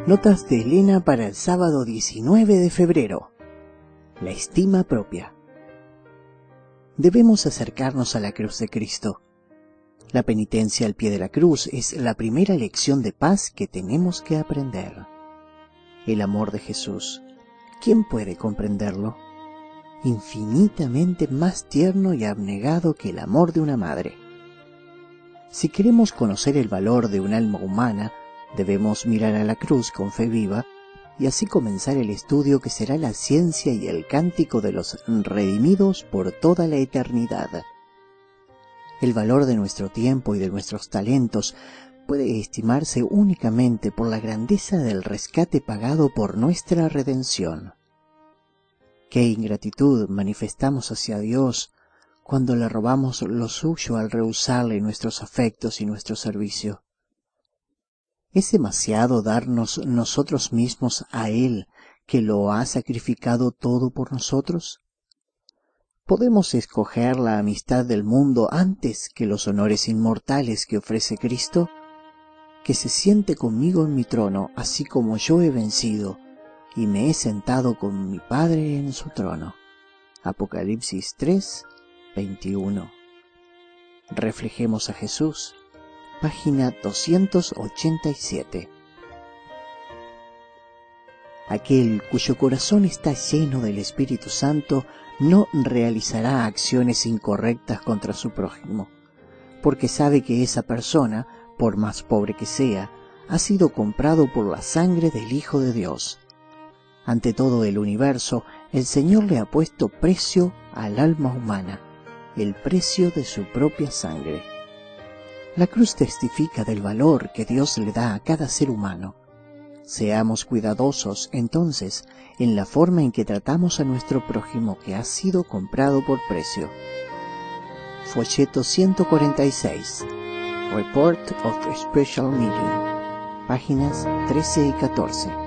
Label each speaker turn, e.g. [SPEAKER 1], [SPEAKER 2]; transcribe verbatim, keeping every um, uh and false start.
[SPEAKER 1] Notas de Elena para el sábado diecinueve de febrero. La estima propia. Debemos acercarnos a la cruz de Cristo. La penitencia al pie de la cruz es la primera lección de paz que tenemos que aprender. El amor de Jesús, ¿quién puede comprenderlo? Infinitamente más tierno y abnegado que el amor de una madre. Si queremos conocer el valor de un alma humana, debemos mirar a la cruz con fe viva y así comenzar el estudio que será la ciencia y el cántico de los redimidos por toda la eternidad. El valor de nuestro tiempo y de nuestros talentos puede estimarse únicamente por la grandeza del rescate pagado por nuestra redención. Qué ingratitud manifestamos hacia Dios cuando le robamos lo suyo al rehusarle nuestros afectos y nuestro servicio. ¿Es demasiado darnos nosotros mismos a Él, que lo ha sacrificado todo por nosotros? ¿Podemos escoger la amistad del mundo antes que los honores inmortales que ofrece Cristo? Que se siente conmigo en mi trono, así como yo he vencido, y me he sentado con mi Padre en su trono. Apocalipsis tres, veintiuno. Reflejemos a Jesús. Página doscientos ochenta y siete. Aquel cuyo corazón está lleno del Espíritu Santo no realizará acciones incorrectas contra su prójimo, porque sabe que esa persona, por más pobre que sea, ha sido comprado por la sangre del Hijo de Dios. Ante todo el universo, el Señor le ha puesto precio al alma humana, el precio de su propia sangre. La cruz testifica del valor que Dios le da a cada ser humano. Seamos cuidadosos, entonces, en la forma en que tratamos a nuestro prójimo que ha sido comprado por precio. Folleto ciento cuarenta y seis. Report of a Special Meeting. Páginas trece y catorce.